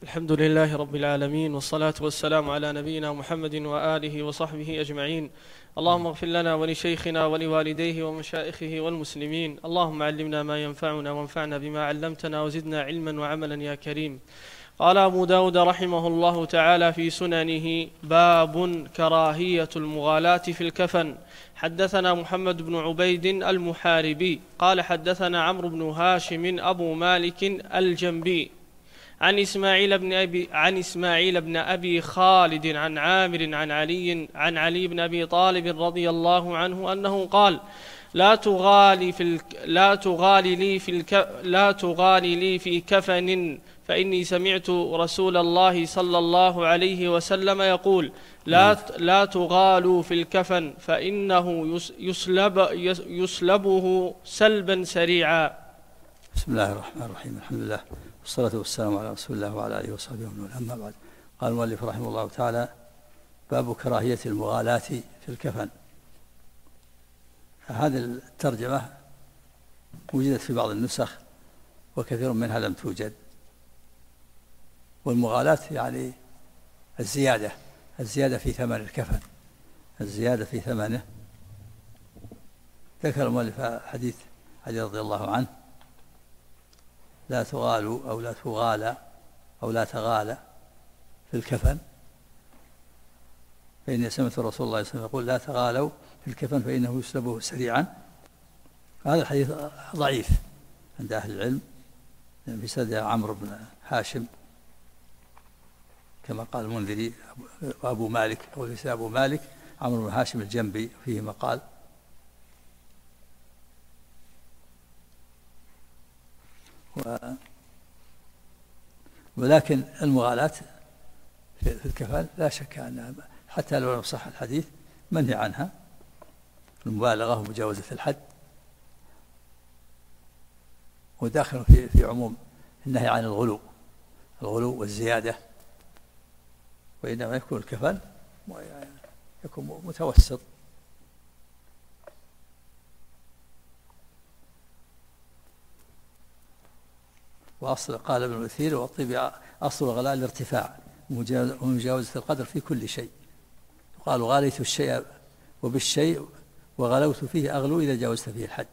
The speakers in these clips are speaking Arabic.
الحمد لله رب العالمين، والصلاة والسلام على نبينا محمد وآله وصحبه أجمعين. اللهم اغفر لنا ولشيخنا ولوالديه ومشائخه والمسلمين. اللهم علمنا ما ينفعنا وانفعنا بما علمتنا وزدنا علما وعملا يا كريم. قال أبو داود رحمه الله تعالى في سننه: باب كراهية المغالاة في الكفن. حدثنا محمد بن عبيد المحاربي قال حدثنا عمرو بن هاشم أبو مالك الجنبي عن إسماعيل بن أبي خالد عن عامر عن علي بن أبي طالب رضي الله عنه أنه قال: لا تغالي لي في كفن، فإني سمعت رسول الله صلى الله عليه وسلم يقول: لا تغالوا في الكفن، فإنه يسلبه سلبا سريعا. بسم الله الرحمن الرحيم. الحمد لله والصلاة والسلام على رسول الله وعلى آله وصحبه ومن. أما بعد، قال المؤلف رحمه الله تعالى: باب كراهية المغالاة في الكفن. هذه الترجمة وجدت في بعض النسخ وكثير منها لم توجد. والمغالاة يعني الزيادة في ثمن الكفن، الزيادة في ثمنه. ذكر المؤلف حديث علي رضي الله عنه: لا تغالوا أو لا تغالى أو لا تغالى في الكفن، فإني سمعت رسول الله صلى الله عليه وسلم يقول: لا تغالوا في الكفن فإنه يسلبه سريعا. هذا الحديث ضعيف عند أهل العلم، في سنده عمرو بن هاشم كما قال المنذري، وأبو مالك أو ليس أبو مالك، عمرو بن هاشم الجنبي فيه مقال. ولكن المغالاة في الكفن لا شك أنها حتى لو لم يصح الحديث منهي عنها، المبالغة ومجاوزة الحد، وداخل في عموم النهي عن الغلو والزيادة. وإنما يكون الكفن يكون متوسط. وأصل قال ابن الأثير: والطيب أصل الغلاء الارتفاع ومجاوزة القدر في كل شيء. يقال: غاليت الشيء وبالشيء وغلوت فيه أغلو إذا جاوزت فيه الحد.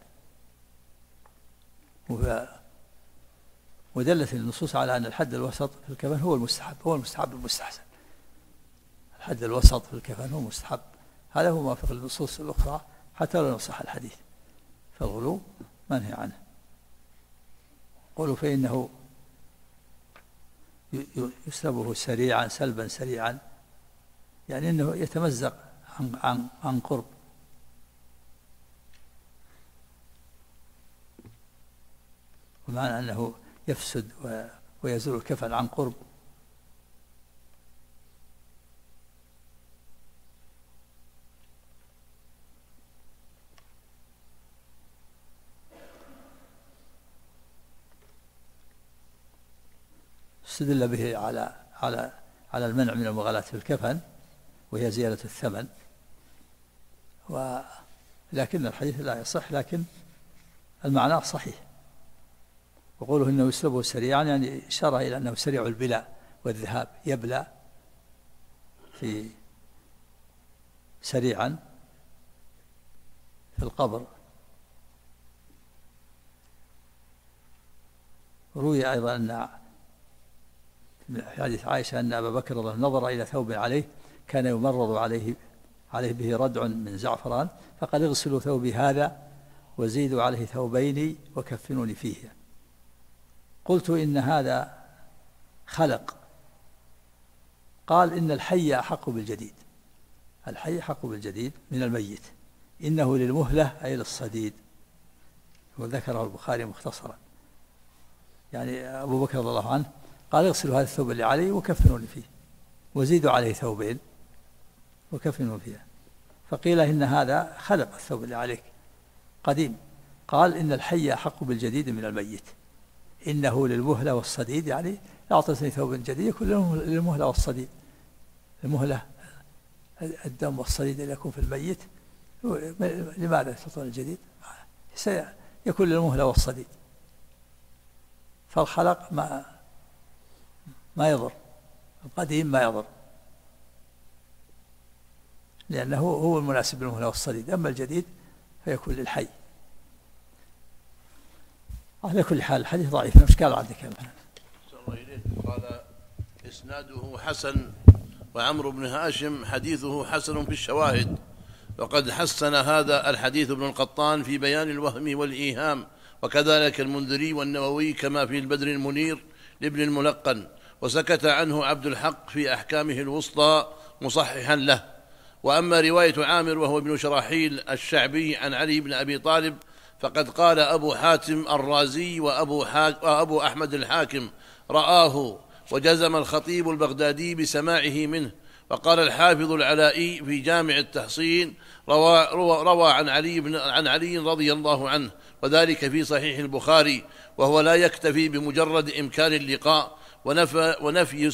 ودلت النصوص على أن الحد الوسط في الكفن هو المستحب المستحسن. الحد الوسط في الكفن هو مستحب، هذا هو موافق للنصوص الأخرى حتى لو صح الحديث. فالغلو منهي عنه. قولوا فإنه يسلبه سريعا سلبا سريعا، يعني أنه يتمزق عن قرب. ومعنى أنه يفسد ويزول الكفن عن قرب. استدل به على المنع من المغالاة في الكفن، وهي زيادة الثمن. لكن الحديث لا يصح، لكن المعنى صحيح. وقوله إنه يسلبه سريعا يعني إشارة إلى أنه سريع البلاء والذهاب، يبلى سريعا في القبر. روي أيضا أن من حديث عائشة أن أبا بكر رضي الله عنه نظر إلى ثوب عليه كان يمرض عليه به ردع من زعفران، فقال: اغسلوا ثوبي هذا وزيدوا عليه ثوبين وكفنوني فيه. قلت: إن هذا خلق. قال: إن الحي أحق بالجديد، الحي أحق بالجديد من الميت، إنه للمهلة أي للصديد. وذكره البخاري مختصرا. يعني أبو بكر رضي الله عنه قال: اغسلوا هذا الثوب اللي عليه وكفنوني فيه، وزيدوا عليه ثوبين وكفنوا فيها. فقيل: إن هذا خلق الثوب اللي عليك قديم. قال: إن الحي أحق بالجديد من الميت، إنه للمهلة والصديد، يعني لا أعطيتني ثوب جديد يكون للمهلة والصديد. المهلة الدم، والصديد اللي يكون في الميت. لماذا تعطون الجديد؟ يكون للمهلة والصديد. فالخلق ما يضر، القديم ما يضر، لأنه هو المناسب للمهلة والصديد. أما الجديد فيكون للحي. على كل حال الحديث ضعيف. مش قال عندك قال إسناده حسن، وعمرو بن هاشم حديثه حسن في الشواهد، وقد حسن هذا الحديث ابن القطان في بيان الوهم والإيهام، وكذلك المنذري والنووي كما في البدر المنير لابن الملقن، وسكت عنه عبد الحق في أحكامه الوسطى مصححا له. وأما رواية عامر وهو ابن شراحيل الشعبي عن علي بن أبي طالب فقد قال أبو حاتم الرازي وأبو أحمد الحاكم رآه، وجزم الخطيب البغدادي بسماعه منه. وقال الحافظ العلائي في جامع التحصين روى عن علي رضي الله عنه، وذلك في صحيح البخاري، وهو لا يكتفي بمجرد إمكان اللقاء، ونفى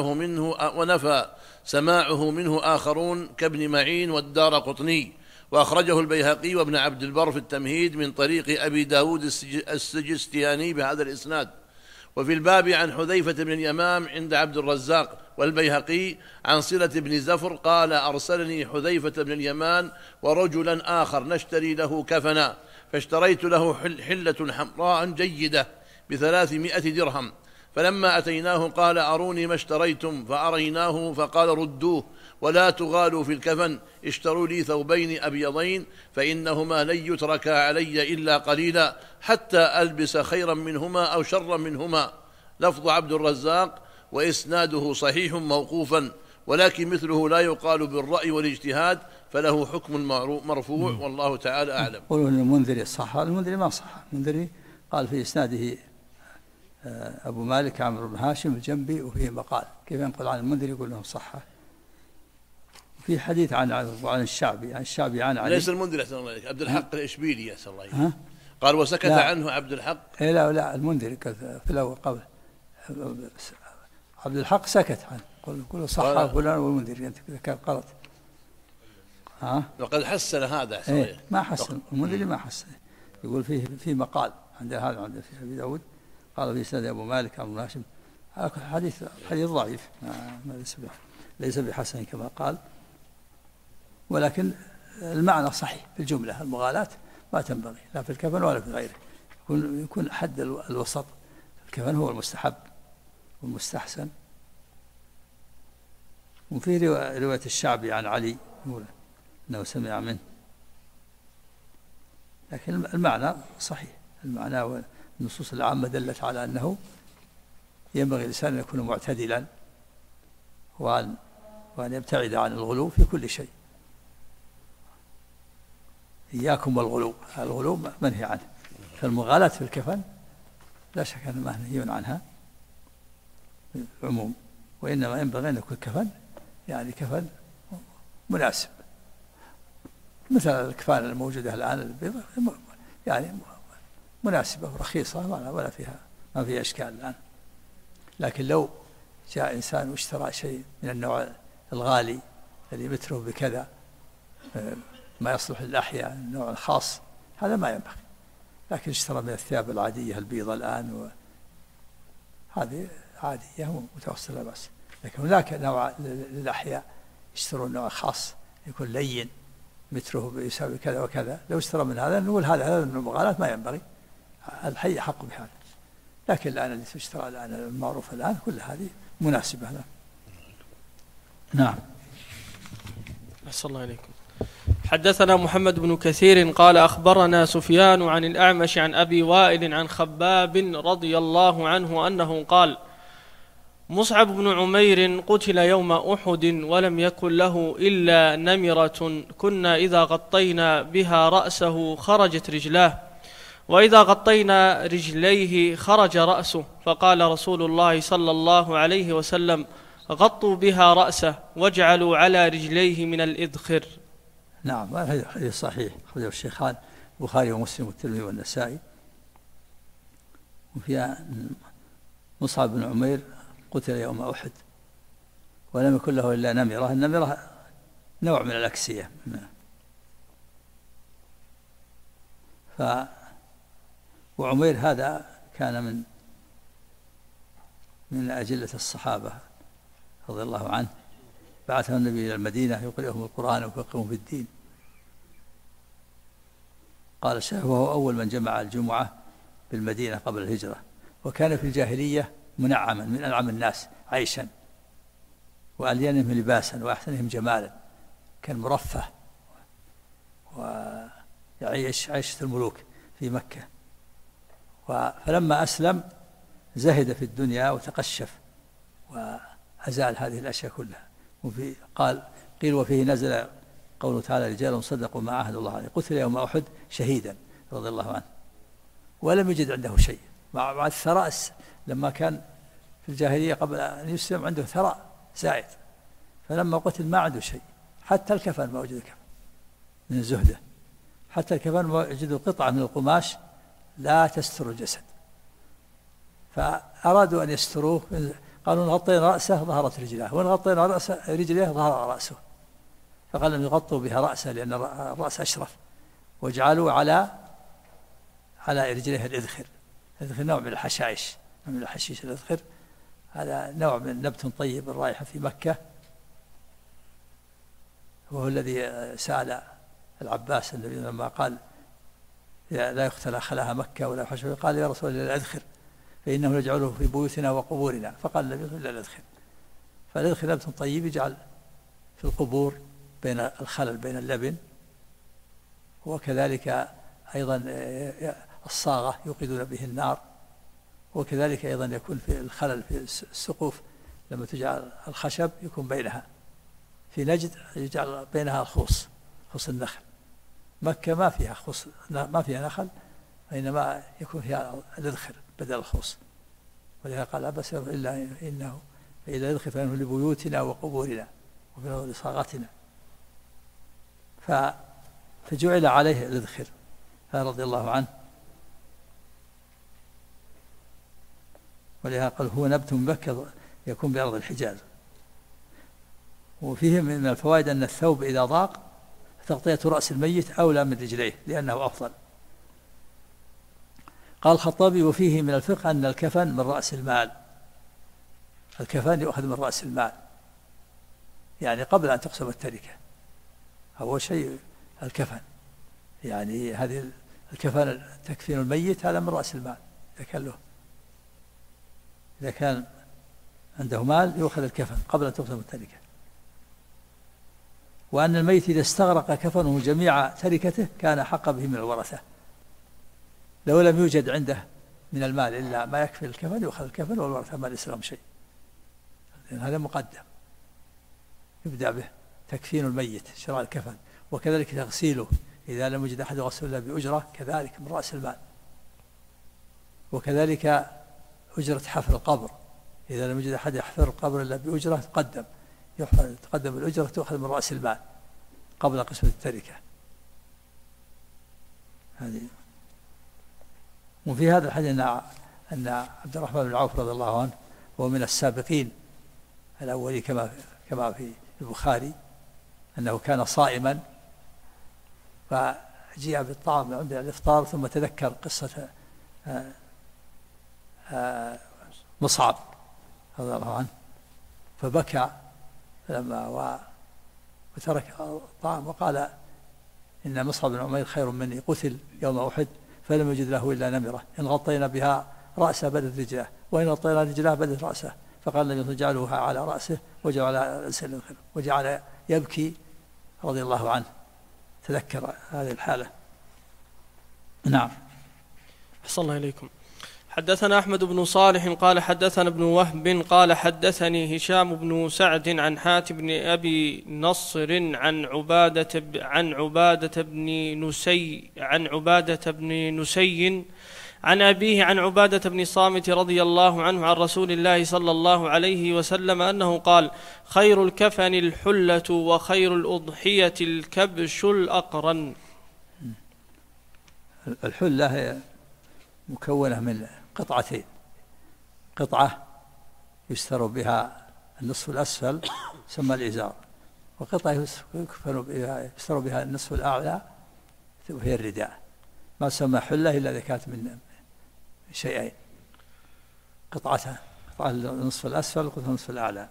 سماعه منه آخرون كابن معين والدارقطني. وأخرجه البيهقي وابن عبد البر في التمهيد من طريق أبي داود السجستياني بهذا الإسناد. وفي الباب عن حذيفة بن اليمان عند عبد الرزاق والبيهقي عن صلة بن زفر قال أرسلني حذيفة بن اليمان ورجلا آخر نشتري له كفنا، فاشتريت له حلة حمراء جيدة ب300 درهم، فلما أتيناه قال أروني ما اشتريتم، فأريناه فقال ردوه ولا تغالوا في الكفن، اشتروا لي ثوبين أبيضين فإنهما لن يتركا علي إلا قليلا حتى ألبس خيرا منهما أو شرا منهما. لفظ عبد الرزاق وإسناده صحيح موقوفا، ولكن مثله لا يقال بالرأي والاجتهاد، فله حكم مرفوع، والله تعالى أعلم. قولوا أن المنذري صح، المنذري ما صح. المنذري قال في إسناده أبو مالك عمرو بن هاشم الجنبي وفيه مقال، كيف ينقل عن المنذري يقول لهم صحة. في حديث عن الشعبي عن علي. ليس المنذري أحسن الله عليك، عبد الحق الإشبيلي أحسن الله عليك. قال وسكت عنه عبد الحق. لا المنذري في الأول قبل عبد الحق سكت عنه، قل صحة فلان والمنذري أنت كان غلط. وقد حسن هذا أحسن ما حسن المنذري، ما حسن. يقول فيه مقال عند هذا عند في أبي داود قال في سند أبو مالك عمرو بن هاشم. حديث ضعيف، ليس بحسن كما قال، ولكن المعنى صحيح في الجملة. المغالاة ما تنبغي لا في الكفن ولا في غيره، يكون حد الوسط. الكفن هو المستحب والمستحسن. وفي رواية الشعبي عن علي يقول أنه سمع منه، لكن المعنى صحيح. المعنى والنصوص العامة دلت على أنه ينبغي الإنسان أن يكون معتدلا، وأن يبتعد عن الغلو في كل شيء. إياكم والغلو، الغلو منهي عنه. فالمغالاة في الكفن لا شك أنها منهي عنها العموم، وإنما ينبغي أن يكون كفن يعني كفن مناسب، مثل الكفان الموجودة الآن يعني مناسبة ورخيصة، ما فيها إشكال الآن. لكن لو جاء إنسان واشترى شيء من النوع الغالي الذي متره بكذا ما يصلح للأحياء، النوع الخاص، هذا ما ينبغي. لكن اشترى من الثياب العادية البيضة الآن هذه عادية متوسطة بس. لكن هناك نوع للأحياء يشترون نوع خاص يكون لين متره يساوي كذا وكذا، لو اشترى من هذا نقول هذا من المغالاة، ما ينبغي. الحي حق بهذا. لكن الآن اللي تشترى الآن المعروف الآن كل هذه مناسبة له. نعم. أحسن الله عليكم. حدثنا محمد بن كثير قال أخبرنا سفيان عن الأعمش عن أبي وائل عن خباب رضي الله عنه أنه قال: مصعب بن عمير قتل يوم أحد ولم يكن له إلا نمرة، كنا إذا غطينا بها رأسه خرجت رجلاه، وإذا غطينا رجليه خرج رأسه، فقال رسول الله صلى الله عليه وسلم: غطوا بها رأسه واجعلوا على رجليه من الإذخر. نعم، هذا صحيح، أخرجه الشيخان البخاري ومسلم والترمذي والنسائي. وفيها مصعب بن عمير قتل يوم أحد ولم يكن له إلا نمرة. النمرة نوع من الأكسية. وعمير هذا كان من من أجلة الصحابة رضي الله عنه، بعثه النبي إلى المدينة يقرئهم القرآن ويفقههم في الدين. قال الشيخ وهو أول من جمع الجمعة بالمدينة قبل الهجرة، وكان في الجاهلية منعما من أنعم الناس عيشا وألينهم لباسا وأحسنهم جمالا، كان مرفه ويعيش عيشة الملوك في مكة. فلما أسلم زهد في الدنيا وتقشف وأزال هذه الأشياء كلها. قيل وفيه نزل قوله تعالى رجال صدقوا ما عاهدوا الله عليه، قتل يوم أحد شهيدا رضي الله عنه، ولم يجد عنده شيء مع الثراء. لما كان في الجاهلية قبل أن يسلم عنده ثراء زائد، فلما قتل ما عنده شيء، حتى الكفن ما وجد كفن من زهده، حتى الكفن ما وجدوا قطعة من القماش لا تستر الجسد، فأرادوا أن يستروه، قالوا نغطينا رأسه ظهرت رجلاه، وإن غطينا رجليه ظهر رأسه، فقال لم يغطوا بها رأسه لأن الرأس أشرف، وجعلوا على رجليه الإذخر. الإذخر نوع من الحشائش، من الحشيش. الإذخر هذا نوع من نبت طيب الرائحة في مكة، وهو الذي سأل العباس النبي لما قال لا يختلى خلاها مكة ولا حشو، قال يا رسول الله الأذخر فإنه نجعله في بيوتنا وقبورنا، فقال النبي لا الأذخر. فالإذخر نبت طيب يجعل في القبور بين الخلل بين اللبن، وكذلك أيضا الصاغة يوقدون به النار، وكذلك أيضا يكون في الخلل في السقوف لما تجعل الخشب يكون بينها، في نجد يجعل بينها الخوص، خص النخل. مكة ما فيها خص، ما فيها نخل، وإنما يكون فيها الإذخر بدل الخوص، ولذا قال بس إلا إنه فإذا يدخل فإنه لبيوتنا وقبورنا وفي لصاغتنا، فجعل عليه الإذخر رضي الله عنه. ولذا قال هو نبت من مكة يكون بأرض الحجاز. وفيه من الفوائد أن الثوب إذا ضاق تغطية رأس الميت أولى من رجليه لأنه أفضل. قال الخطابي وفيه من الفقه أن الكفن من رأس المال، الكفن يؤخذ من رأس المال، يعني قبل أن تقسم التركة أول شيء الكفن، يعني هذه الكفن تكفين الميت هذا من رأس المال إذا كان عنده مال يؤخذ الكفن قبل أن تقسم التركة. وأن الميت إذا استغرق كفنه جميع تركته كان حق به من الورثة، لو لم يوجد عنده من المال إلا ما يكفي الكفن يؤخذ الكفن والورثة ما ليس لهم شيء، هذا مقدم يبدأ به تكفين الميت شراء الكفن، وكذلك تغسيله إذا لم يجد أحد يغسل إلا بأجرة كذلك من رأس المال، وكذلك أجرة حفر القبر إذا لم يجد أحد يحفر القبر إلا بأجرة تقدم الأجرة تؤخذ من رأس المال قبل قسمة التركة هذه. وفي هذا الحديث أن عبد الرحمن بن عوف رضي الله عنه هو من السابقين الأولين كما في البخاري أنه كان صائما فجيء بالطعام عند الإفطار ثم تذكر قصة مصعب رضي الله عنه فبكى لما وترك الطعام وقال إن مصعب بن عمير خير مني قتل يوم أحد فلم يجد له إلا نمرة إن غطينا بها رأسه بدت رجله وإن غطينا رجله بدت رأسه، فقال النبي جعلوها على رأسه وجعل على رأسه الخير وجعل يبكي رضي الله عنه، تذكر هذه الحالة. نعم. أحسن الله إليكم. حدثنا أحمد بن صالح قال حدثنا ابن وهب قال حدثني هشام بن سعد عن حاتم بن أبي نصر عن عبادة بن نسي عن أبيه عن عبادة بن صامت رضي الله عنه عن رسول الله صلى الله عليه وسلم أنه قال خير الكفن الحلة وخير الأضحية الكبش الأقرن. الحلة هي مكونة من قطعتين، قطعة يستر بها النصف الأسفل ثم الإزار، وقطعة يستر بها النصف الأعلى وهي الرداء، ما تسمى حلة إلا إذا كانت من شيئين، قطعتها قطعة النصف الأسفل وقطعة النصف الأعلى.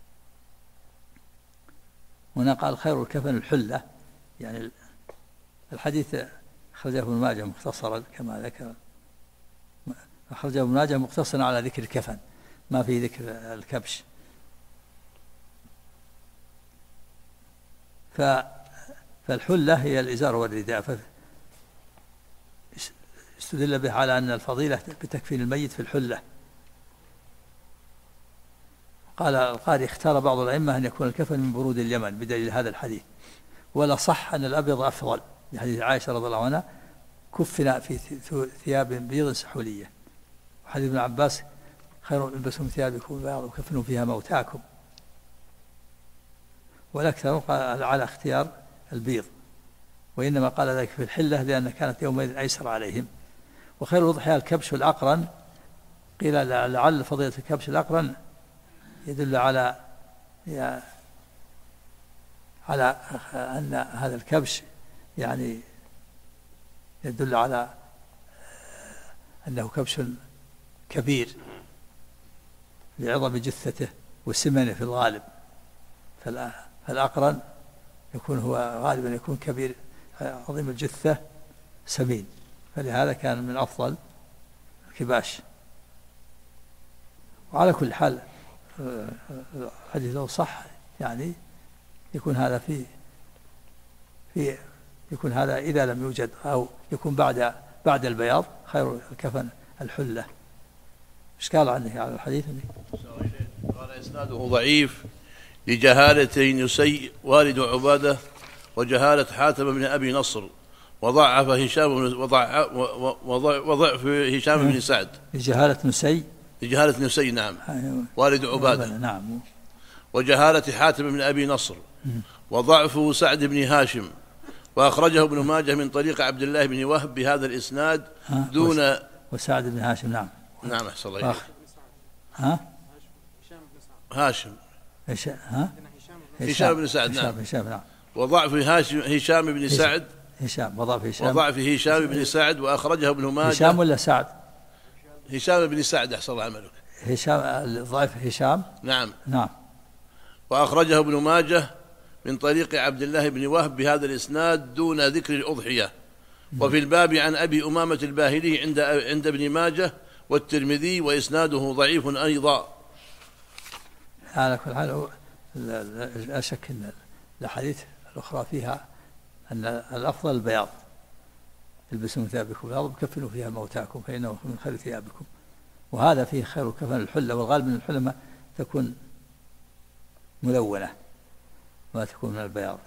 هنا قال خير الكفن الحلة، يعني الحديث أخرجه ابن ماجه مختصرا كما ذكر، أخرجه ابن ماجه مقتصرا على ذكر الكفن، ما في ذكر الكبش. فالحلة هي الإزار والرداء، استدل به على أن الفضيلة بتكفين الميت في الحلة. قال القاري اختار بعض الأئمة أن يكون الكفن من برود اليمن بدليل هذا الحديث، ولا صح أن الأبيض أفضل لحديث عائشة رضي الله عنها كفنا في ثياب بيض سحولية، وحديث ابن عباس خير البسوا من ثيابكم البياض وكفنوا فيها موتاكم. والأكثر قال على اختيار البيض، وإنما قال ذلك في الحلة لأن كانت يومئذ أيسر عليهم. وخير الأضحية الكبش والأقرن، قيل لعل فضيلة الكبش الأقرن يدل على أن هذا الكبش يعني يدل على أنه كبش كبير لعظم جثته وسمنه في الغالب، فالأقرن يكون هو غالبا يكون كبير عظيم الجثة سمين، فلهذا كان من أفضل الكباش. وعلى كل حال الحديث لو صح يعني يكون هذا في يكون هذا إذا لم يوجد أو يكون بعد البياض خير الكفن الحلة. إشكال عنه على الحديث. قال إسناده ضعيف لجهالة نسي والد عبادة وجهالة حاتم بن أبي نصر وضعف هشام بن سعد. لجهالة نسي نعم والد عبادة نعم. وجهالة حاتم بن أبي نصر وضعف سعد بن هاشم. وأخرجه ابن ماجه من طريق عبد الله بن وهب بهذا الإسناد دون وسعد بن هاشم. نعم أحسن الله هاشم هشام بن سعد. نعم. وضعف هشام بن سعد. وضعف هشام بن سعد. وأخرجه ابن ماجه. هشام ولا سعد؟ هشام بن سعد أحسن الله عملك. ضعف هشام. نعم. وأخرجه ابن ماجه من طريق عبد الله بن وهب بهذا الإسناد دون ذكر الأضحية. وفي الباب عن أبي أمامة الباهلي عند ابن ماجه والترمذي وإسناده ضعيف أيضا. على كل حال لا شك أن الأحاديث الأخرى فيها أن الأفضل البياض، البسوا من ثيابكم البياض وكفنوا فيها موتاكم فإنه من خير ثيابكم. وهذا فيه خير كفن الحلة، والغالب من الحلة تكون ملونة ما تكون من البياض.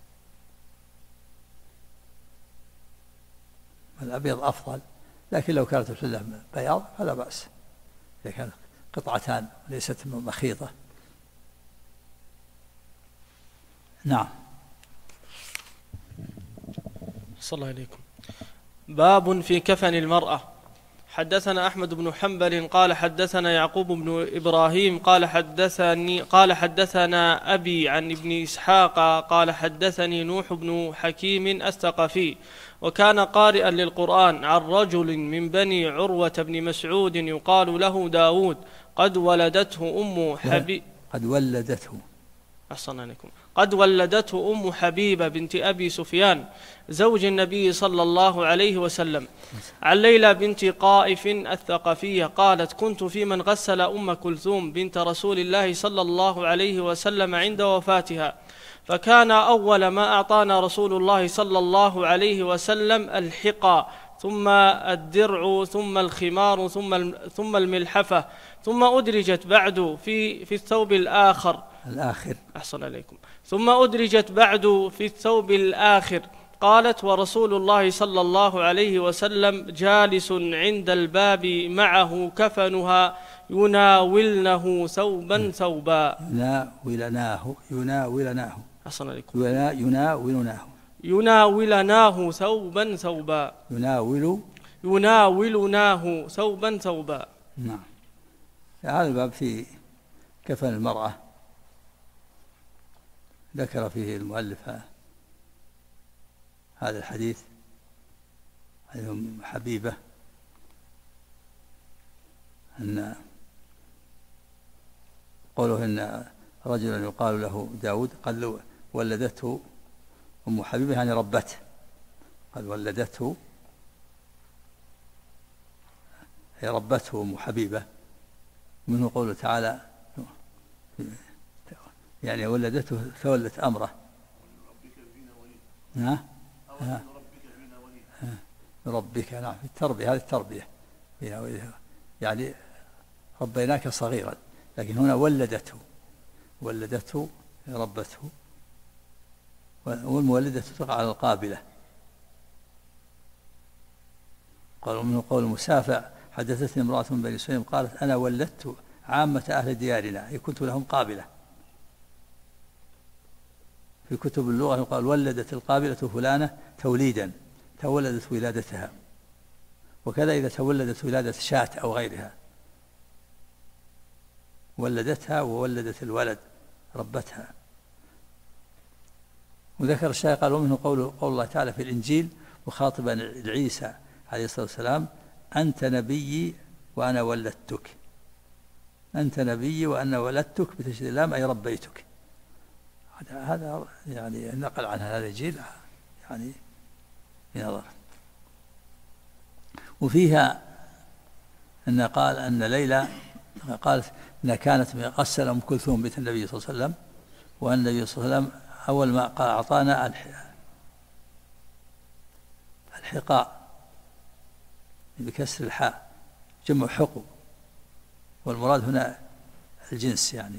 الأبيض أفضل، لكن لو كانت الحلة بياض فلا بأس إذا كانت قطعتان وليست مخيطة. نعم. صلى الله عليكم. باب في كفن المرأة. حدثنا أحمد بن حنبل قال حدثنا يعقوب بن إبراهيم قال حدثنا أبي عن ابن إسحاق قال حدثني نوح بن حكيم الثقفي وكان قارئا للقرآن عن رجل من بني عروة بن مسعود يقال له داود قد ولدته أم حبيبة بنت أبي سفيان زوج النبي صلى الله عليه وسلم عن ليلى بنت قائف الثقفية قالت كنت في من غسل أم كلثوم بنت رسول الله صلى الله عليه وسلم عند وفاتها، فكان أول ما أعطانا رسول الله صلى الله عليه وسلم الحقى ثم الدرع ثم الخمار ثم الملحفة ثم أدرجت بعد في الثوب الآخر. أحسن عليكم. ثم أدرجت بعد في الثوب الآخر. قالت ورسول الله صلى الله عليه وسلم جالس عند الباب معه كفنها يناولنه ثوبا ثوبا. يناولناه. أحسن عليكم. يناولناه ثوبا ثوبا. يناولناه ثوبا ثوبا. نعم. هذا الباب في كفن المرأة ذكر فيه المؤلف هذا الحديث عن حبيبة أن قوله إن رجلا يقال له داود قال ولدته أم حبيبة يعني ربته، قال ولدته هي ربته أم حبيبة. منه قوله تعالى يعني ولدته فولت أمره. ربك نعم في التربية، هذه التربية يعني ربيناك صغيرا، لكن هنا ولدته ربته، والمولدة تقع على القابلة. قالوا منه قول مسافع حدثتني امرأة من بني سليم قالت أنا ولدت عامة أهل ديارنا، هي كنت لهم قابلة. في كتب اللغة يقال ولدت القابلة فلانة توليدا، تولدت ولادتها. وكذا إذا تولدت ولادة شاة أو غيرها ولدتها وولدت الولد ربتها. وذكر الشيخ قال ومنه قول الله تعالى في الإنجيل مخاطبا عيسى عليه الصلاة والسلام أنت نبيي وأنا ولدتك، أنت نبيي وأنا ولدتك بتشديد اللام أي ربيتك. هذا يعني نقل عن هذا الإنجيل يعني بنظر. وفيها أن قال أن ليلى قالت أنها كانت غسل أم كلثوم بنت النبي صلى الله عليه وسلم، وأن النبي صلى الله عليه وسلم أول ما قال أعطانا الحقاء بكسر الحاء جمع حقو، والمراد هنا الجنس يعني.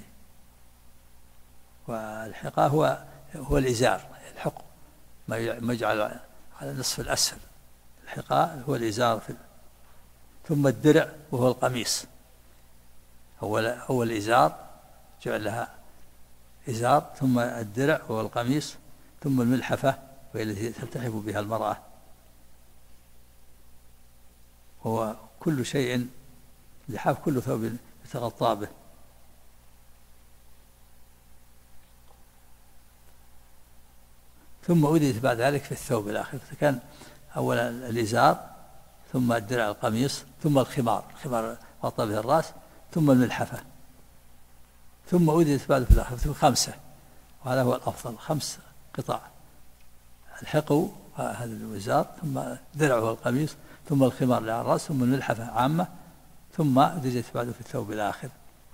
والحقاء هو الإزار، الحقو ما يجعل على نصف الأسفل، الحقاء هو الإزار ثم الدرع وهو القميص. أول الإزار جعل لها إزار، ثم الدرع وهو القميص، ثم الملحفة وهي التي تلتحف بها المرأة. هو كل شيء لحاف، كل ثوب يتغطى به. ثم أوديت بعد ذلك في الثوب الآخر، فكان أولا الإزار، ثم الدرع القميص، ثم الخمار غطى به الرأس، ثم الملحفة، ثم أوديت بعد في الآخر ثم 5، وهذا هو الأفضل 5 قطع: الحقو هذا الوزار، ثم الدرع والقميص، ثم الخمار على الرأس، ثم الملحفة عامة، ثم أوديت بعد في الثوب الآخر.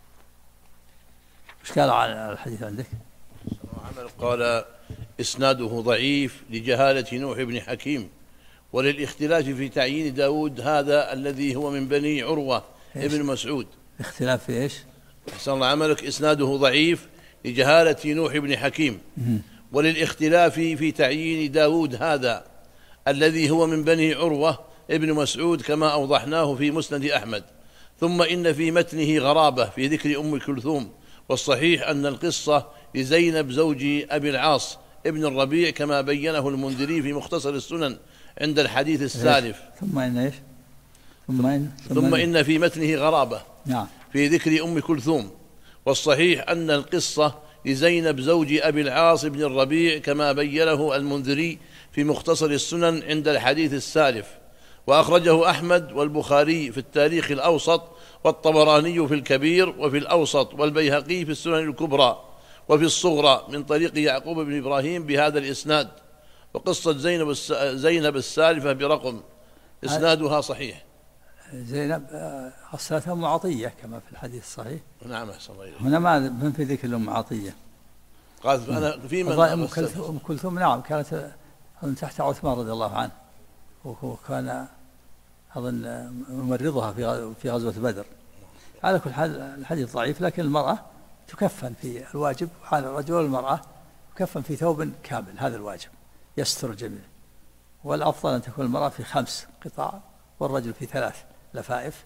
إيش قال على الحديث عندك؟ قال إسناده ضعيف لجهالة نوح بن حكيم، وللاختلاف في تعيين داود هذا الذي هو من بني عروة ابن مسعود. اختلاف في إيش؟ أحسن الله عملك. إسناده ضعيف لجهالة نوح بن حكيم، وللاختلاف في تعيين داود هذا الذي هو من بني عروة ابن مسعود كما أوضحناه في مسند أحمد. ثم إن في متنه غرابة في ذكر أم كلثوم، والصحيح أن القصة لزينب زوج أبي العاص ابن الربيع كما بينه المنذري في مختصر السنن عند الحديث السالف. ثم إن إيش؟ ثم إن في متنه غرابة نعم في ذكر أم كلثوم، والصحيح أن القصة لزينب زوج أبي العاص بن الربيع كما بينه المنذري في مختصر السنن عند الحديث السالف. وأخرجه أحمد والبخاري في التاريخ الأوسط، والطبراني في الكبير وفي الأوسط، والبيهقي في السنن الكبرى وفي الصغرى من طريق يعقوب بن إبراهيم بهذا الإسناد. وقصة زينب السالفة برقم إسنادها صحيح. زينب غسلتها أم عطية كما في الحديث الصحيح. نعم أحسن الله إليك. هنا ما في ذكر أم عطية. قال أنا في من أم كلثوم نعم كانت تحت عثمان رضي الله عنه، وهو كان أظن ممرضها في غزوة بدر. على كل حال الحديث ضعيف، لكن المرأة تكفن في الواجب، وحال الرجل والمرأة تكفن في ثوب كامل، هذا الواجب يستر الجميع. والأفضل أن تكون المرأة في 5 قطع والرجل في 3 لفائف،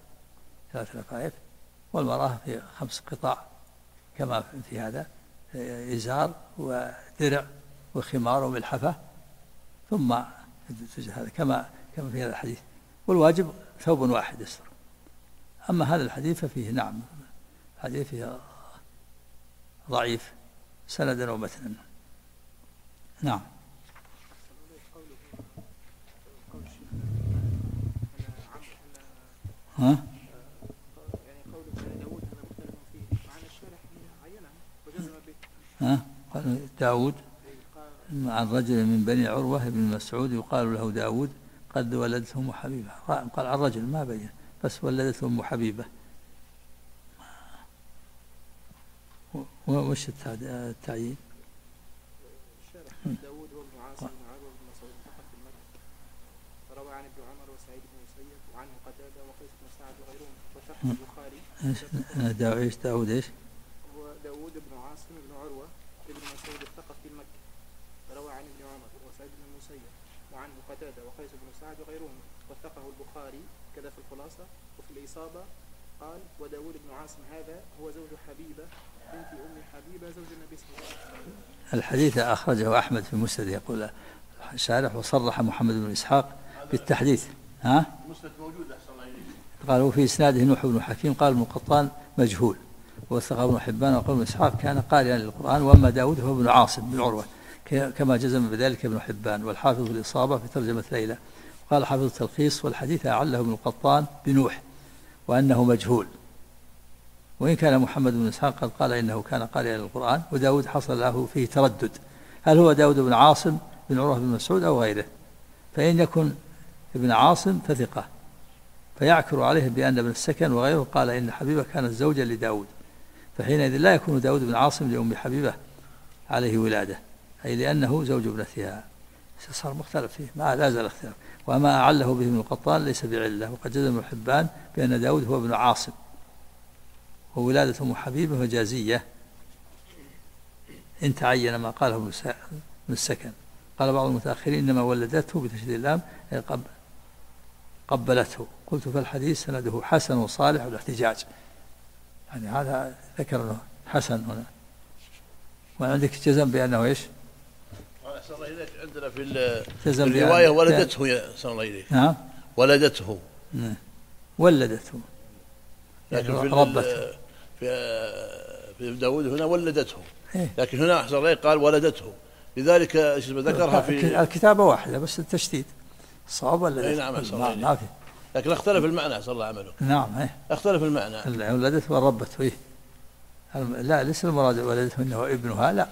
والمرأة في 5 قطع كما في هذا: إزار ودرع وخمار وملحفة، ثم هذا كما في هذا الحديث. والواجب ثوب واحد يستر. أما هذا الحديث ففيه نعم حديث فيه ضعيف سندا ومتنا. نعم. يعني قول داود أنا مختلف فيه، وعن الشارح داود عن رجل من بني عروة بن مسعود يقال له داود قد ولدته أم حبيبة. قال عن رجل ما بين، بس ولدته أم حبيبة. وش التعيين؟ داود هو ابن عاصم بن عروة بن مسعود الثقفي في المكة، فروى عن ابن عمر وسعيد بن المسيب وعنه قتادة وقيس بن سعد وغيرهم. وثق البخاري. ايش داود ايش؟ هو داود بن عاصم بن عروة بن مسعود الثقفي في المكة، فروى عن ابن عمر وسعيد بن المسيب وعنه قتادة وقيس بن سعد وغيرهم. وثقه البخاري كذا في الخلاصة. وفي الإصابة قال: وداود بن عاصم هذا هو زوج حبيبة بنت أم حبيبة زوج النبي صلى الله عليه وسلم. الحديث أخرجه أحمد في المسند. يقول الشارح: وصرح محمد بن إسحاق بالتحديث. مسند موجود أحسن الله إليك. قالوا في إسناده نوح بن حكيم. قال ابن قطان مجهول. ووثقه ابن حبان وقال ابن إسحاق كان قارئا للقرآن. وأما داود هو ابن عاصم بن عروة كما جزم بذلك ابن حبان. والحافظ في الإصابة في ترجمة ليلى. قال حافظ التلخيص: والحديث أعله ابن قطان بنوح وأنه مجهول، وإن كان محمد بن إسحاق قد قال إنه كان قارئا للقرآن. وداود حصل له فيه تردد، هل هو داود بن عاصم بن عروة بن مسعود أو غيره؟ فإن يكن ابن عاصم فثقة، فيعكر عليه بأن ابن السكن وغيره قال إن حبيبة كانت زوجا لداود، فحينئذ لا يكون داود بن عاصم لأم حبيبة عليه ولادة، أي لأنه زوج ابنتها. صار مختلف فيه، ما لا زال اختلاف. وما أعله به ابن القطان ليس بعلة. وقد جزم ابن حبان بأن داود هو ابن عاصم، وولادة أم حبيبة مجازية إن تعين ما قاله ابن السكن. قال بعض المتأخرين إنما ولدته بتشديد اللام قبلته. قلت فالحديث سنده حسن وصالح والاحتجاج، يعني هذا ذكر أنه حسن هنا. وعندك جزم بأنه إيش؟ أحسن الله إليك عندنا في الرواية ولدته يا أحسن الله إليك. نعم ولدته. ولدته لكن يعني ربته. في داود هنا ولدته، لكن هنا أحسن الله قال ولدته، لذلك ذكرها في الكتابة واحدة بس التشديد الصواب ولدته. نعم أحسن الله إليك. لكن اختلف المعنى أحسن الله عمله. نعم اختلف المعنى. ولدته وربته. لا ليس المراد ولدته إنه ابنها، لا،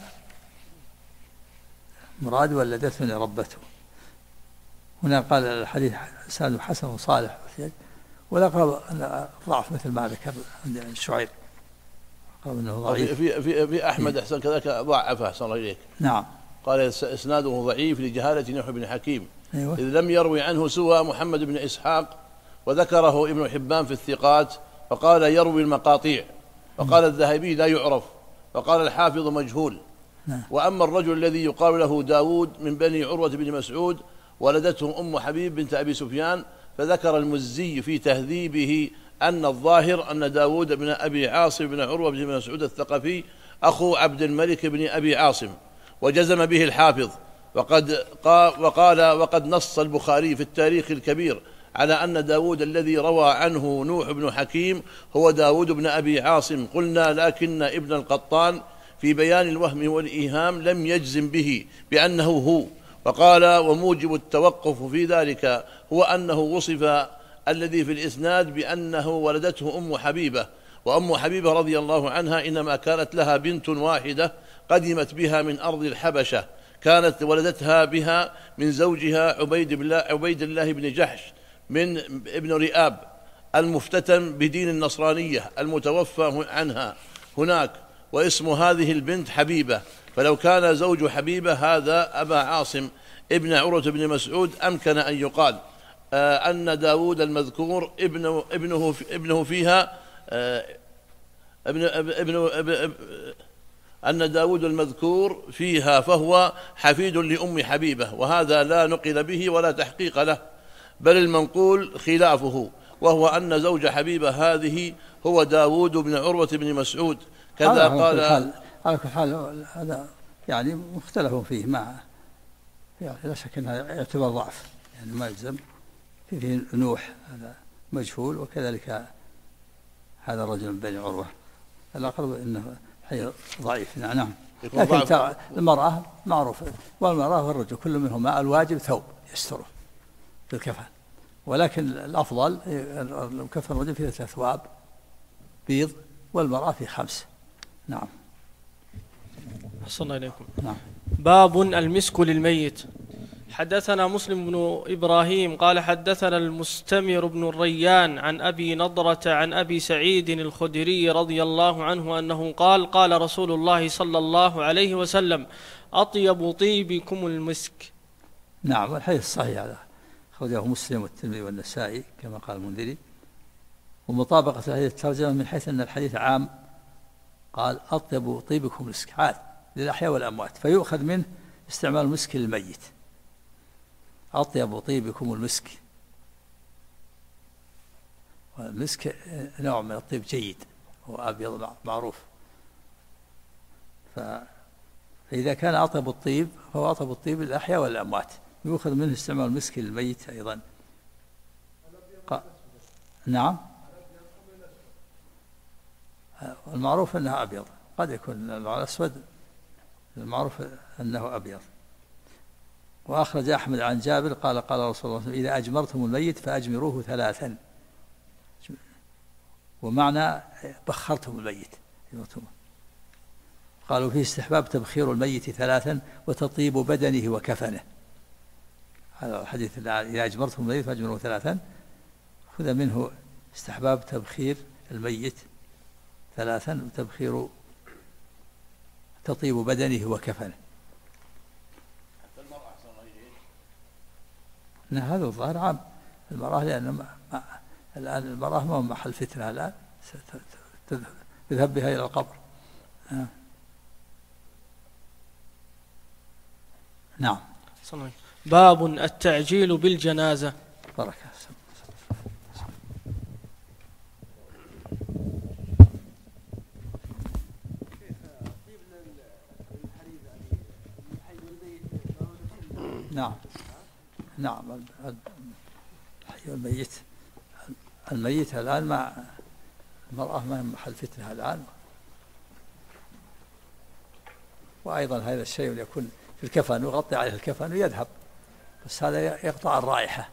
مراد ولدته إن ربته. هنا قال الحديث سند حسن وصالح، ولا قال ضعف مثل ما ذكر عند الشعير، قال انه ضعيف. في احمد احسن كذلك ضعف احسن الله اليك. نعم. قال اسناده ضعيف لجهاله نوح بن حكيم. أيوة. اذ لم يروي عنه سوى محمد بن اسحاق، وذكره ابن حبان في الثقات، فقال يروي المقاطيع، وقال الذهبي لا يعرف، وقال الحافظ مجهول. واما الرجل الذي يقال له داود من بني عروة بن مسعود ولدته أم حبيب بنت أبي سفيان، فذكر المزي في تهذيبه أن الظاهر أن داود بن أبي عاصم بن عروة بن مسعود الثقفي أخو عبد الملك بن أبي عاصم، وجزم به الحافظ. وقد نص البخاري في التاريخ الكبير على أن داود الذي روى عنه نوح بن حكيم هو داود بن أبي عاصم. قلنا لكن ابن القطان في بيان الوهم والإيهام لم يجزم به بأنه هو، وقال وموجب التوقف في ذلك هو أنه وصف الذي في الإسناد بأنه ولدته أم حبيبة، وأم حبيبة رضي الله عنها إنما كانت لها بنت واحدة قدمت بها من أرض الحبشة، كانت ولدتها بها من زوجها عبيد الله بن جحش من ابن رئاب المفتتن بدين النصرانية المتوفى عنها هناك، واسم هذه البنت حبيبة. فلو كان زوج حبيبة هذا أبا عاصم ابن عروة بن مسعود أمكن أن يقال أن داود المذكور ابنه فيها أن داود المذكور فيها فهو حفيد لأم حبيبة، وهذا لا نقل به ولا تحقيق له، بل المنقول خلافه، وهو أن زوج حبيبة هذه هو داود بن عروة بن مسعود. كذا قال. على كل حال هذا يعني مختلف فيه، مع يعني لا شك أنه يعتبر ضعف، يعني ما يلزم. فيه نوح هذا مجهول، وكذلك هذا الرجل من بني عروة الأقرب إنه ضعيف. نعم. لكن المرأة معروفة، والمرأة والرجل كل منهما الواجب ثوب يستره بالكفن، ولكن الأفضل الكفن الرجل فيه 3 ثواب بيض، والمرأة في 5. نعم. أحسن إليكم. نعم. باب المسك للميت. حدثنا مسلم بن إبراهيم قال حدثنا المستمر بن الريان عن أبي نضرة عن أبي سعيد الخدري رضي الله عنه أنه قال قال رسول الله صلى الله عليه وسلم أطيب طيبكم المسك. نعم، والحديث صحيح هذا أخرجه مسلم والترمذي والنسائي كما قال المنذري، ومطابقة الحديث الترجمة من حيث أن الحديث عام، قال أطيب طيبكم المسك عاد للأحياء والأموات، فيؤخذ منه استعمال المسك للميت. أطيب طيبكم المسك، والمسك نوع من الطيب جيد وأبيض معروف، فإذا كان أطيب الطيب فهو أطيب الطيب للأحياء والأموات، يؤخذ منه استعمال المسك للميت أيضا. نعم، المعروف أنه أبيض، قد يكون الأسود، المعروف أنه أبيض. وأخرج أحمد عن جابر قال قال رسول الله إذا أجمرتم الميت فأجمروه 3، ومعنى بخرتم الميت. قالوا فيه استحباب تبخير الميت 3 وتطيب بدنه وكفنه. هذا الحديث إذا أجمرتم الميت فأجمروه 3 خذ منه استحباب تبخير الميت 3 وتبخير تطيب بدنه وكفنه. هذا الظاهر عام المرأة، لأن الآن المرأة ما محل فتنة، الآن تذهب بها إلى القبر. نعم. باب التعجيل بالجنازة. بركة. نعم نعم، الحي والميت، الميت الآن مع المرأة ما محل فتنة الآن، وأيضا هذا الشيء يكون في الكفن ويغطي عليه الكفن ويذهب، بس هذا يقطع الرائحة،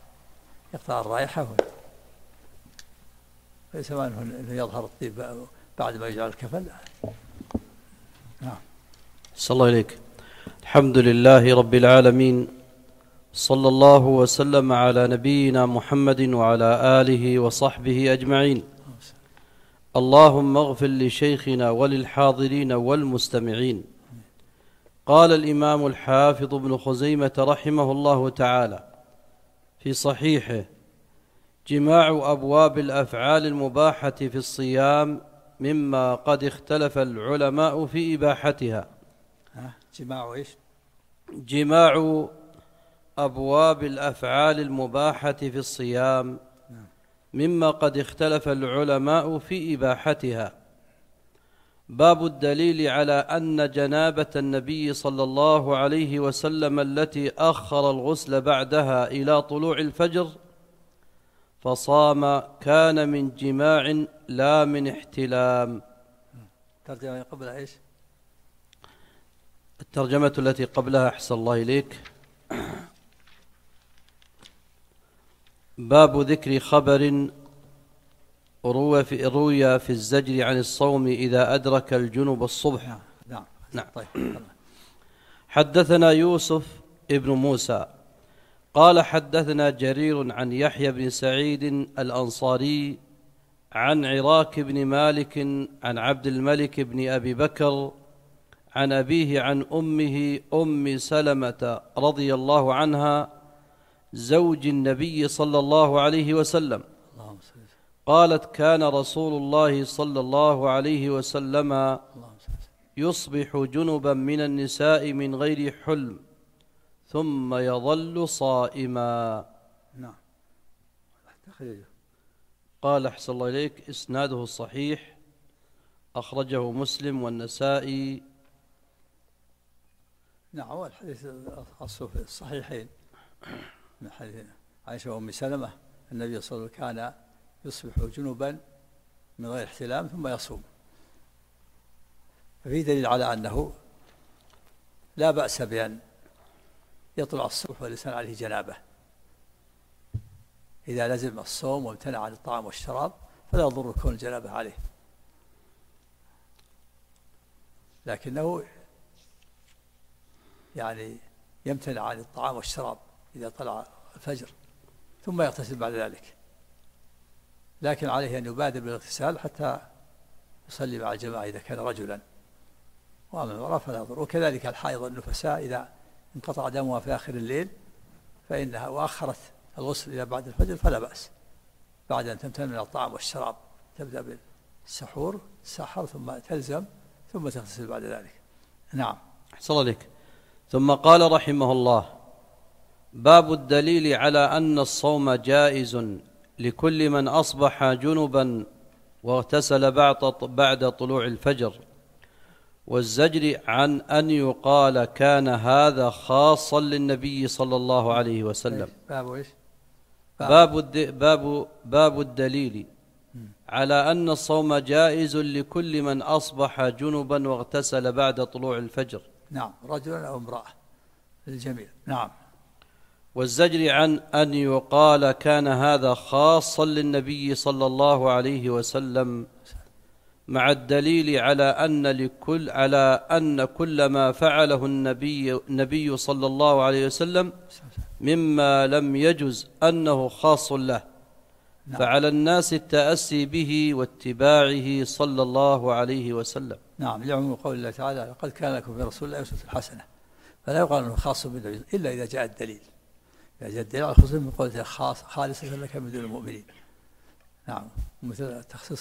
ليس معنى أنه يظهر الطيب بعد ما يجعل الكفن. نعم. صلى الله عليك. الحمد لله رب العالمين، صلى الله وسلم على نبينا محمد وعلى آله وصحبه أجمعين. اللهم اغفر لشيخنا وللحاضرين والمستمعين. قال الإمام الحافظ ابن خزيمة رحمه الله تعالى في صحيحه: جماع أبواب الأفعال المباحة في الصيام مما قد اختلف العلماء في إباحتها. جماع إيش؟ جماع أبواب الأفعال المباحة في الصيام مما قد اختلف العلماء في إباحتها. باب الدليل على أن جنابة النبي صلى الله عليه وسلم التي أخر الغسل بعدها إلى طلوع الفجر فصام كان من جماع لا من احتلام. ترجمة قبل إيش؟ الترجمة التي قبلها أحسن الله إليك: باب ذكر خبر روي في الزجر عن الصوم إذا أدرك الجنب الصبح. نعم. طيب. حدثنا يوسف ابن موسى قال حدثنا جرير عن يحيى بن سعيد الأنصاري عن عراك بن مالك عن عبد الملك بن أبي بكر عن أبيه عن أمه أم سلمة رضي الله عنها زوج النبي صلى الله عليه وسلم قالت: كان رسول الله صلى الله عليه وسلم يصبح جنبا من النساء من غير حلم ثم يظل صائما. نعم. قال أحسن الله إليك: إسناده الصحيح، أخرجه مسلم والنسائي. نعم. هو الحديث أصله في الصحيحين من حديث عائشة وأم سلمة النبي صلى الله عليه وسلم كان يصبح جنبا من غير احتلام ثم يصوم، ففي دليل على أنه لا بأس بأن يطلع الصبح والإنسان عليه جنابه إذا لزم الصوم وامتنع عن الطعام والشراب، فلا يضر كون الجنابه عليه، لكنه يعني يمتنع عن الطعام والشراب إذا طلع الفجر، ثم يغتسل بعد ذلك. لكن عليه أن يبادر بالاغتسال حتى يصلي مع الجماعة إذا كان رجلا، وأما المرأة فلا يضر. وكذلك الحائض النفساء إذا انقطع دمها في آخر الليل فإنها وأخرت الغسل إلى بعد الفجر فلا بأس، بعد أن تمتنع من الطعام والشراب تبدأ بالسحور، تسحر ثم تلزم ثم تغتسل بعد ذلك. نعم. أحسن لك. ثم قال رحمه الله: باب الدليل على أن الصوم جائز لكل من أصبح جنبا واغتسل بعد طلوع الفجر، والزجر عن أن يقال كان هذا خاصا للنبي صلى الله عليه وسلم. باب الدليل على أن الصوم جائز لكل من أصبح جنبا واغتسل بعد طلوع الفجر. نعم، رجلا أو امرأة، للجميع. نعم. والزجر عن أن يقال كان هذا خاصا للنبي صلى الله عليه وسلم، مع الدليل على أن كل ما فعله النبي صلى الله عليه وسلم مما لم يجز أنه خاص له. نعم. فعلى الناس التأسي به واتباعه صلى الله عليه وسلم. نعم، لعموم قول الله تعالى: لقد كان لكم في رسول الله أسوة حسنة. فلا يقال أنه خاص بالنبي إلا إذا جاء الدليل. إذا جاء الدليل على خصوص من قوله خالصة لك من دون المؤمنين. نعم، مثل التخصيص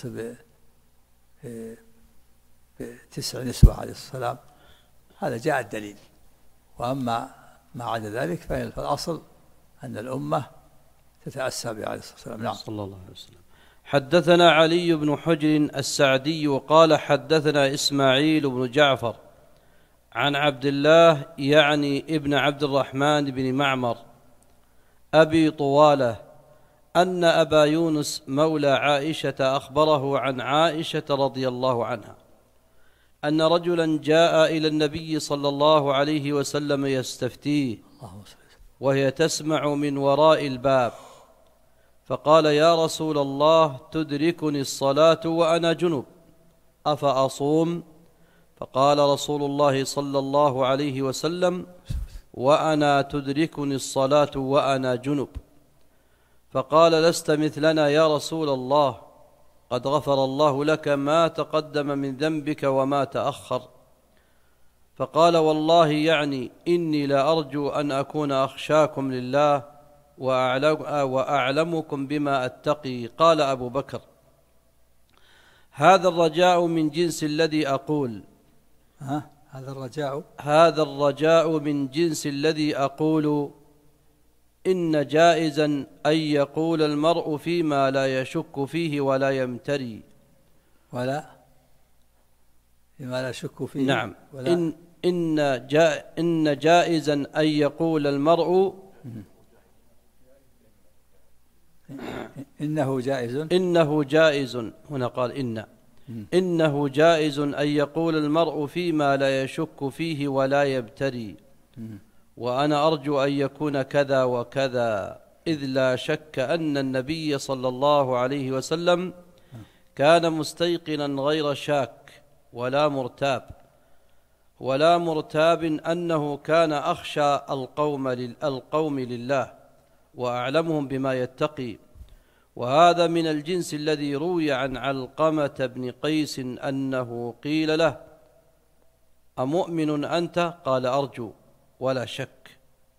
ب9 نسوة عليه السلام، هذا جاء الدليل. وأما ما عدا ذلك فالأصل أن الأمة تتأسى به عليه الصلاة والسلام. نعم. صلى الله عليه وسلم. حدثنا علي بن حجر السعدي قال حدثنا إسماعيل بن جعفر عن عبد الله يعني ابن عبد الرحمن بن معمر أبي طوالة أن أبا يونس مولى عائشة أخبره عن عائشة رضي الله عنها أن رجلا جاء إلى النبي صلى الله عليه وسلم يستفتيه وهي تسمع من وراء الباب، فقال: يا رسول الله، تدركني الصلاة وأنا جنب، أفأصوم؟ فقال رسول الله صلى الله عليه وسلم: وأنا تدركني الصلاة وأنا جنب. فقال: لست مثلنا يا رسول الله، قد غفر الله لك ما تقدم من ذنبك وما تأخر. فقال: والله يعني إني لا أرجو أن أكون أخشاكم لله وأعلمكم بما أتقي. قال أبو بكر: هذا الرجاء من جنس الذي أقول. هذا الرجاء من جنس الذي أقول إن جائزا أن يقول المرء فيما لا يشك فيه ولا يمتري. فيما لا يشك فيه. نعم. إن جائزا أن يقول المرء إنه جائز. هنا قال إنه جائز أن يقول المرء فيما لا يشك فيه ولا يبتري، وأنا أرجو أن يكون كذا وكذا، إذ لا شك أن النبي صلى الله عليه وسلم كان مستيقنا غير شاك ولا مرتاب أنه كان أخشى القوم لله وأعلمهم بما يتقي. وهذا من الجنس الذي روي عن علقمة بن قيس أنه قيل له: أمؤمن أنت؟ قال: أرجو، ولا شك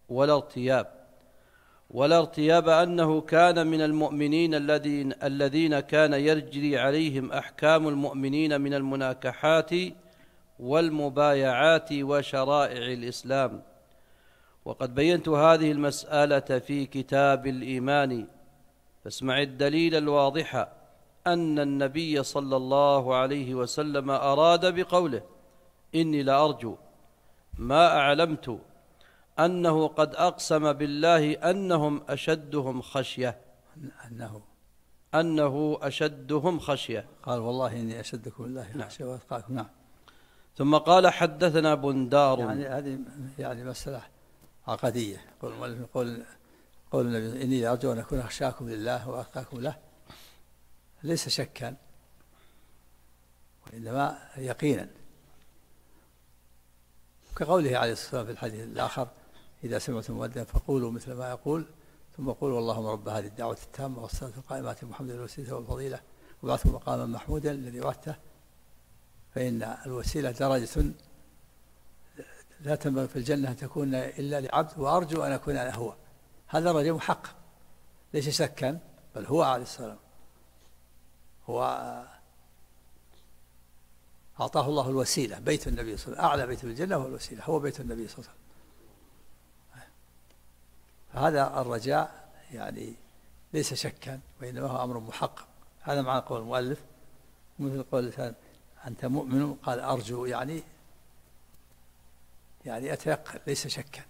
ولا ارتياب أنه كان من المؤمنين الذين كان يجري عليهم أحكام المؤمنين من المناكحات والمبايعات وشرائع الإسلام. وقد بينت هذه المسألة في كتاب الإيمان، فاسمع الدليل الواضح أن النبي صلى الله عليه وسلم أراد بقوله: إني لأرجو، ما أعلمت أنه قد أقسم بالله أنه أشدهم خشية. قال: والله إني أشدكم بالله خشية وأتقاكم. نعم. ثم قال: حدثنا بندار. هذه مسألة عقدية. قول النبي: إني أرجو أن أكون أخشاكم لله وأتقاكم له، ليس شكا وإنما يقينا. كقوله عليه الصلاة والسلام في الحديث الآخر: إذا سمعتم مؤذنا فقولوا مثل ما يقول ثم قولوا اللهم رب هذه الدعوة التامة والصلاة القائمة محمد الوسيلة والفضيلة وابعثه مقاما محمودا الذي وعدته. فإن الوسيلة درجة لا تنبغي في الجنة أن تكون إلا لعبد، وأرجو أن أكون أنا هو. هذا الرجاء محقق ليس شكا، بل هو عليه السلام هو أعطاه الله الوسيلة، بيت النبي صلى الله عليه وسلم، أعلى بيت في الجنة هو الوسيلة، هو بيت النبي صلى الله عليه وسلم. فهذا الرجاء يعني ليس شكا، وإنما هو أمر محقق. هذا معنى قول المؤلف. مثل قول الإنسان أنت مؤمن، قال أرجو يعني أتيقن ليس شكا.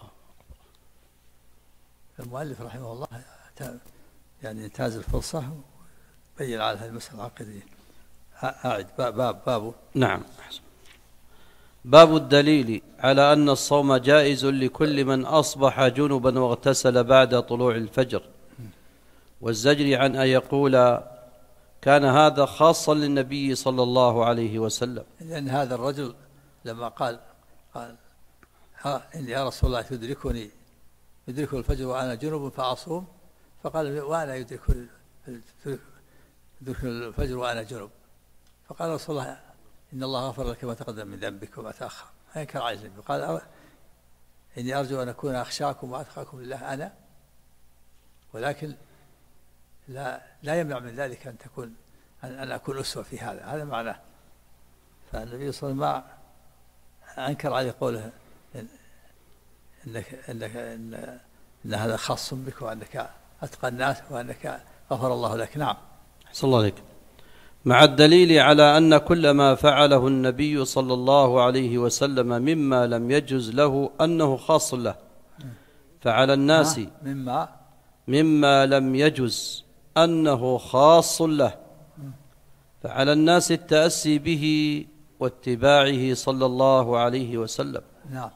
المؤلف رحمه الله يعني انتهز الفرصة بين على هذه المسألة العقيدية. أعد بابه. نعم. باب الدليل على أن الصوم جائز لكل من أصبح جنبا واغتسل بعد طلوع الفجر، والزجر عن أن يقول كان هذا خاصا للنبي صلى الله عليه وسلم. لأن هذا الرجل لما قال إن يا رسول الله يدرك الفجر وأنا جنب فأصوم، فقال وأنا يدرك الفجر وأنا جنب، فقال رسول الله إن الله غفر لك ما تقدم من ذنبك وما تأخر. أنكر على الذنب، قال إني أرجو أن أكون أخشاكم وأتقاكم لله أنا، ولكن لا يمنع من ذلك أن أكون أسوة في هذا معناه. فالنبي صلى الله عليه وسلم أنكر عليه قوله إن هذا خاص بك وأنك أتقى الناس وأنك غفر الله لك. نعم. صلى الله عليك. مع الدليل على أن كل ما فعله النبي صلى الله عليه وسلم مما لم يجز له أنه خاص له، فعلى الناس مما لم يجز أنه خاص له، فعلى الناس التأسي به واتباعه صلى الله عليه وسلم. نعم.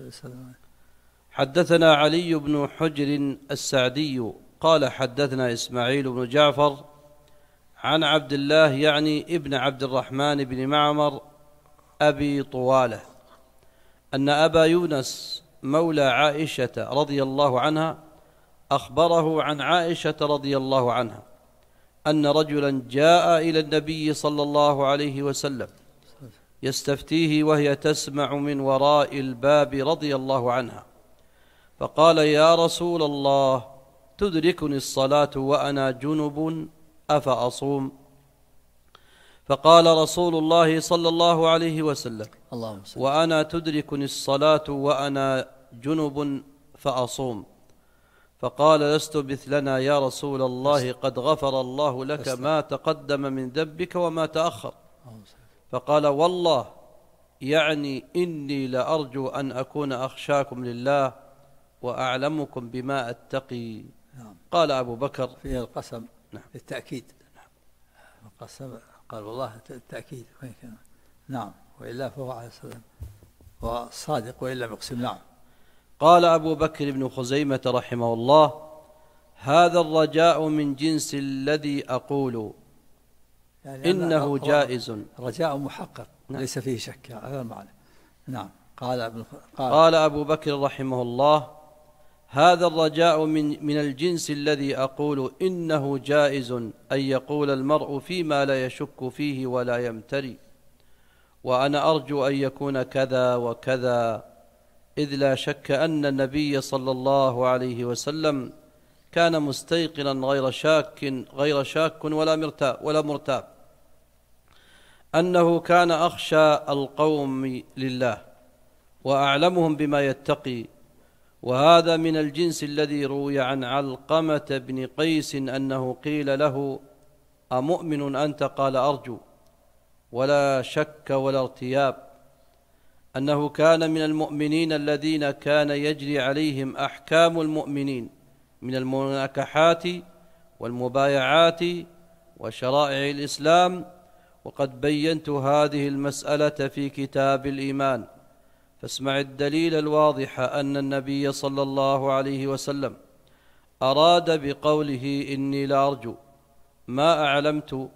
حدثنا علي بن حجر السعدي قال حدثنا إسماعيل بن جعفر عن عبد الله يعني ابن عبد الرحمن بن معمر أبي طوالة أن أبا يونس مولى عائشة رضي الله عنها أخبره عن عائشة رضي الله عنها أن رجلا جاء إلى النبي صلى الله عليه وسلم يستفتيه وهي تسمع من وراء الباب رضي الله عنها، فقال يا رسول الله تدركني الصلاة وأنا جنب أفأصوم؟ فقال رسول الله صلى الله عليه وسلم وأنا تدركني الصلاة وأنا جنب فأصوم؟ فقال لست مثلنا يا رسول الله، قد غفر الله لك ما تقدم من ذنبك وما تأخر. فقال والله يعني إني لأرجو أن أكون أخشاكم لله وأعلمكم بما أتقي. قال أبو بكر فيه القسم للتأكيد. القسم قال والله التأكيد. نعم. وإلا فهو عليه السلام وصادق وإلا يقسم. نعم. قال أبو بكر بن خزيمة رحمه الله هذا الرجاء من جنس الذي أقول يعني إنه جائز. رجاء محقق. نعم. ليس فيه شك. هذا المعنى. نعم. قال أبو بكر رحمه الله هذا الرجاء من الجنس الذي أقول إنه جائز أن يقول المرء فيما لا يشك فيه ولا يمتري، وأنا أرجو أن يكون كذا وكذا، إذ لا شك أن النبي صلى الله عليه وسلم كان مستيقنا غير شاك ولا مرتاب أنه كان أخشى القوم لله وأعلمهم بما يتقي. وهذا من الجنس الذي روي عن علقمة بن قيس أنه قيل له أمؤمن أنت؟ قال أرجو، ولا شك ولا ارتياب أنه كان من المؤمنين الذين كان يجري عليهم أحكام المؤمنين من المناكحات والمبايعات وشرائع الإسلام، وقد بينت هذه المسألة في كتاب الإيمان. فاسمع الدليل الواضح أن النبي صلى الله عليه وسلم أراد بقوله إني لأرجو ما أعلمت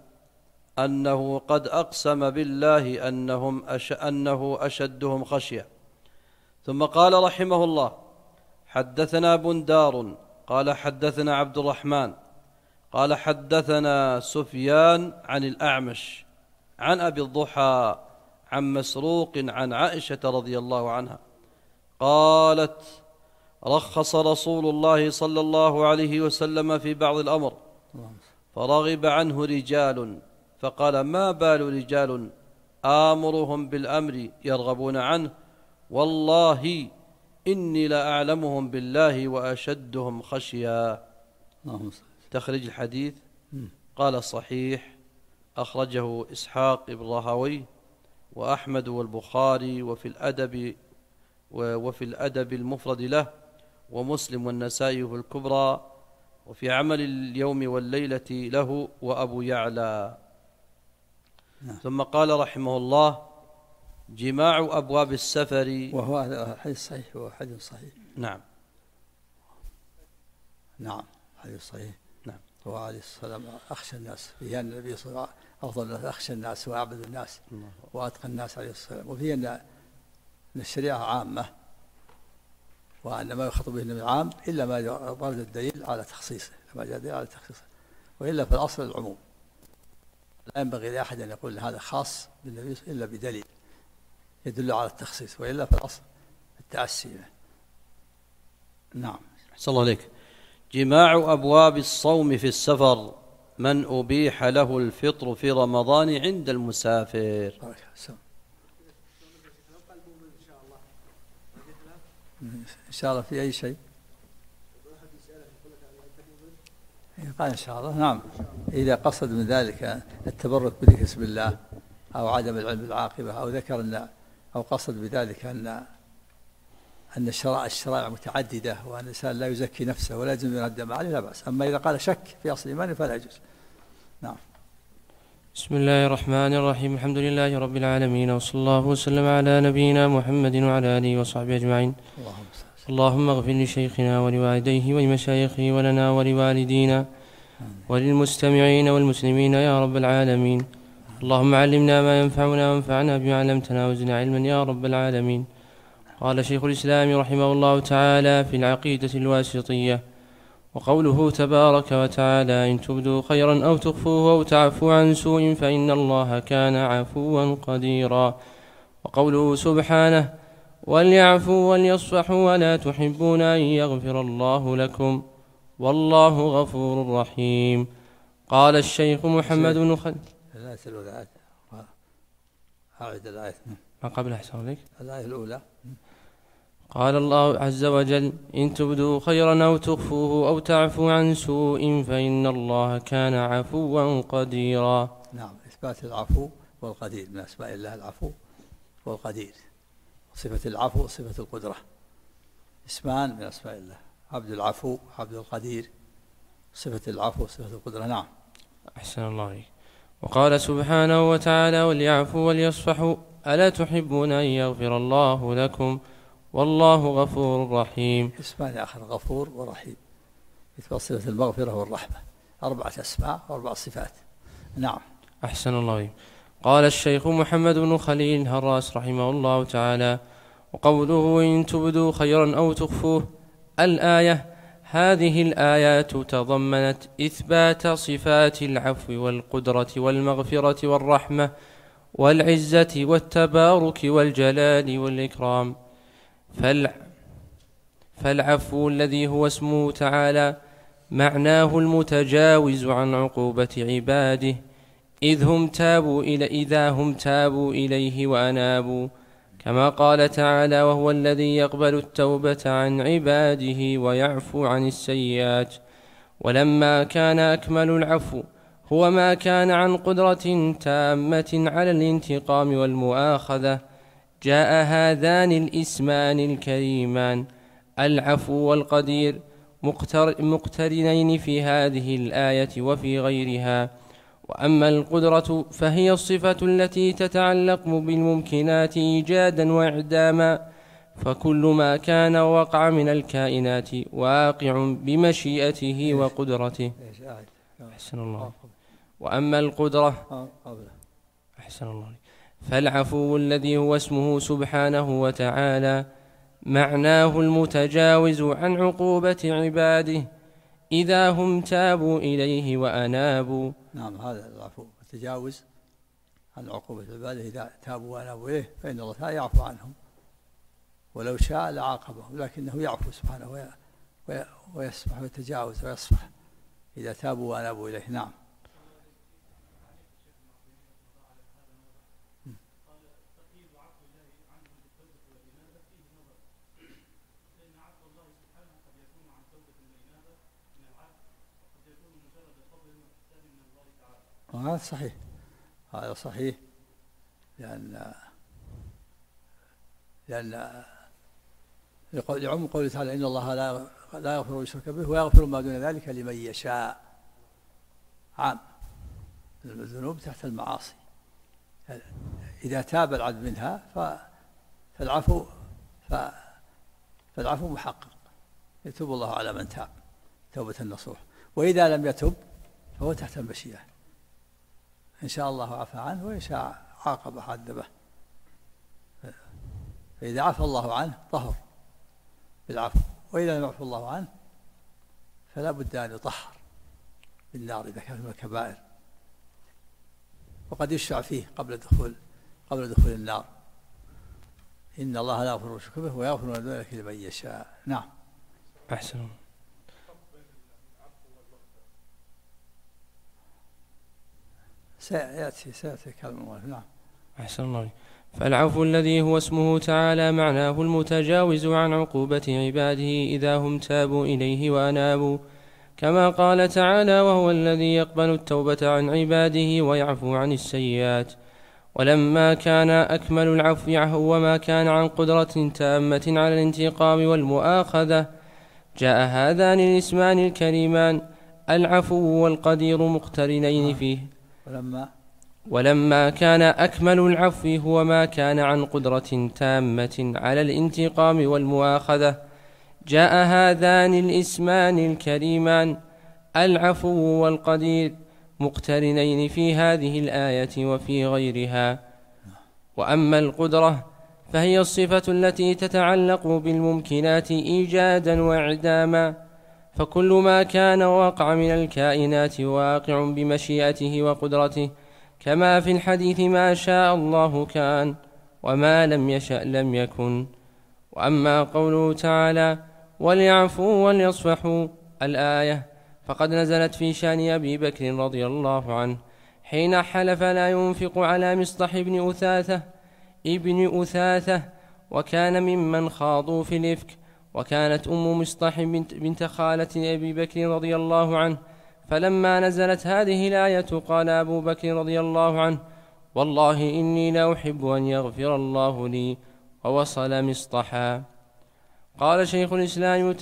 أنه قد أقسم بالله أنه أشدهم خشية، ثم قال رحمه الله: حدثنا بندار قال حدثنا عبد الرحمن قال حدثنا سفيان عن الأعمش عن أبي الضحى عن مسروق عن عائشة رضي الله عنها قالت: رخص رسول الله صلى الله عليه وسلم في بعض الأمر فرغب عنه رجال، فقال: ما بال رجال آمرهم بالأمر يرغبون عنه، والله إني لأعلمهم بالله وأشدهم خشيا. تخرج الحديث. قال: صحيح، أخرجه إسحاق بن راهويه وأحمد والبخاري وفي الأدب المفرد له، ومسلم والنسائي في الكبرى، وفي عمل اليوم والليلة له، وأبو يعلى. ثم قال رحمه الله: جماع أبواب السفر. وهو حديث صحيح، وهو حديث صحيح. نعم حديث صحيح. نعم. هو عليه السلام أخشى الناس، فيه أن النبي صلى الله عليه وسلم أفضل الناس، أخشى الناس وأعبد الناس وأتقى الناس عليه السلام. وفيه أن الشريعة عامة، وأن ما يخاطب به النبي عام إلا ما ورد الدليل على تخصيصه، ما جاء دليل على تخصيصه، وإلا في الأصل العموم. لا ينبغي لأحد أن يقول هذا خاص بالنبي إلا بدليل يدل على التخصيص، وإلا في الأصل التأسي. نعم. أحسن الله عليك. جماع أبواب الصوم في السفر، من أبيح له الفطر في رمضان عند المسافر. إن شاء الله في أي شيء قال إن شاء الله. نعم، إذا قصد من ذلك التبرك بذكر اسم الله أو عدم العلم بالعاقبة، أو ذكر أن أو قصد بذلك أن الشرائع متعددة، وأن الإنسان لا يزكي نفسه ولا يلزم من الدم عليه، لا بأس. أما إذا قال شك في أصل إيمانه فلا يجوز. نعم. بسم الله الرحمن الرحيم. الحمد لله رب العالمين، وصلى الله وسلم على نبينا محمد وعلى آله وصحبه أجمعين. اللهم اغفر لشيخنا ولوالديه ولمشايخه ولنا ولوالدينا وللمستمعين والمسلمين يا رب العالمين. اللهم علمنا ما ينفعنا وانفعنا بما علمتنا وزدنا علما يا رب العالمين. قال شيخ الإسلام رحمه الله تعالى في العقيدة الواسطية: وقوله تبارك وتعالى: إن تبدوا خيرا أو تخفوه أو تعفوا عن سوء فإن الله كان عفوا قديرا. وقوله سبحانه: وليعفوا وليصفحوا ولا تحبون أن يغفر الله لكم والله غفور رحيم. قال الشيخ محمد بن خليل. أعد الآية ما قبل أحسن عليك. الآية الأولى. قال الله عز وجل: إن تبدوا خيرا أو تخفوه أو تعفوا عن سوء فإن الله كان عفوا قديرا. نعم، إثبات العفو والقدير من أسماء الله العفو والقدير. صفة العفو وصفة القدرة اسمان من أسماء الله، عبد العفو عبد القدير، صفة العفو وصفة القدرة. نعم. أحسن الله عليك. وقال سبحانه وتعالى: وليعفوا وليصفحوا ألا تحبون أن يغفر الله لكم والله غفور رحيم. اسمان آخر، غفور ورحيم، إثبات صفة المغفرة والرحمة، 4 أسماء و4 صفات. نعم. أحسن الله عليك. قال الشيخ محمد بن خليل الهراس رحمه الله تعالى: وقوله إن تبدوا خيرا أو تخفوه، الآية هذه الآيات تضمنت إثبات صفات العفو والقدرة والمغفرة والرحمة والعزة والتبارك والجلال والإكرام. فالعفو الذي هو اسمه تعالى معناه المتجاوز عن عقوبة عباده إذا هم تابوا إليه وأنابوا، كما قال تعالى: وهو الذي يقبل التوبة عن عباده ويعفو عن السيئات. ولما كان أكمل العفو هو ما كان عن قدرة تامة على الانتقام والمؤاخذة، جاء هذان الاسمان الكريمان العفو والقدير مقترنين في هذه الآية وفي غيرها. وأما القدرة فهي الصفة التي تتعلق بالممكنات إيجادا وإعداما، فكل ما كان وقع من الكائنات واقع بمشيئته وقدرته. أحسن الله. وأما القدرة أحسن الله، فالعفو الذي هو اسمه سبحانه وتعالى معناه المتجاوز عن عقوبة عباده إذا هم تابوا إليه وأنابوا. نعم، هذا العفو التجاوز عن عقوبة عباده إذا تابوا وأنابوا إليه، فإن الله تعالى يعفو عنهم، ولو شاء لعاقبهم، لكنه يعفو سبحانه ويسمح ويتجاوز ويصفح إذا تابوا وأنابوا إليه. نعم. هذا صحيح، هذا صحيح، لأن لعموم قوله تعالى إن الله لا يغفر ويشرك به ويغفر ما دون ذلك لمن يشاء. عام، الذنوب تحت المعاصي، إذا تاب العبد منها فالعفو محقق، يتوب الله على من تاب توبة النصوح، وإذا لم يتب فهو تحت المشيئة، إن شاء الله عفى عنه وإن شاء عاقب عذبه. فإذا عفى الله عنه طهر بالعفو، وإذا لم يعفو الله عنه فلا بد أن يطهر بالنار إذا كان من الكبائر، وقد يشفع فيه قبل دخول النار. إن الله لا يغفر ويشرك به ويغفر ما دون ذلك لمن يشاء. نعم. أحسن. سيأتي كلام. نعم. أحسن الله. فالعفو الذي هو اسمه تعالى معناه المتجاوز عن عقوبة عباده إذا هم تابوا إليه وأنابوا، كما قال تعالى وهو الذي يقبل التوبة عن عباده ويعفو عن السيئات. ولما كان أكمل العفو وما كان عن قدرة تامة على الانتقام والمؤاخذة، جاء هذان الاسمان الكريمان العفو والقدير مقترنين فيه. ولما كان أكمل العفو هو ما كان عن قدرة تامة على الانتقام والمؤاخذة، جاء هذان الاسمان الكريمان العفو والقدير مقترنين في هذه الآية وفي غيرها. وأما القدرة فهي الصفة التي تتعلق بالممكنات إيجادا وإعداما، فكل ما كان وقع من الكائنات واقع بمشيئته وقدرته، كما في الحديث ما شاء الله كان وما لم يشأ لم يكن. وأما قوله تعالى وليعفوا وليصفحوا الآية، فقد نزلت في شأن أبي بكر رضي الله عنه حين حلف لا ينفق على مصطح ابن أثاثة، وكان ممن خاضوا في الإفك، وكانت أم مصطح بنت خالة أبي بكر رضي الله عنه. فلما نزلت هذه الآية قال أبو بكر رضي الله عنه والله إني لا أحب أن يغفر الله لي، ووصل مصطحا. قال شيخ الإسلام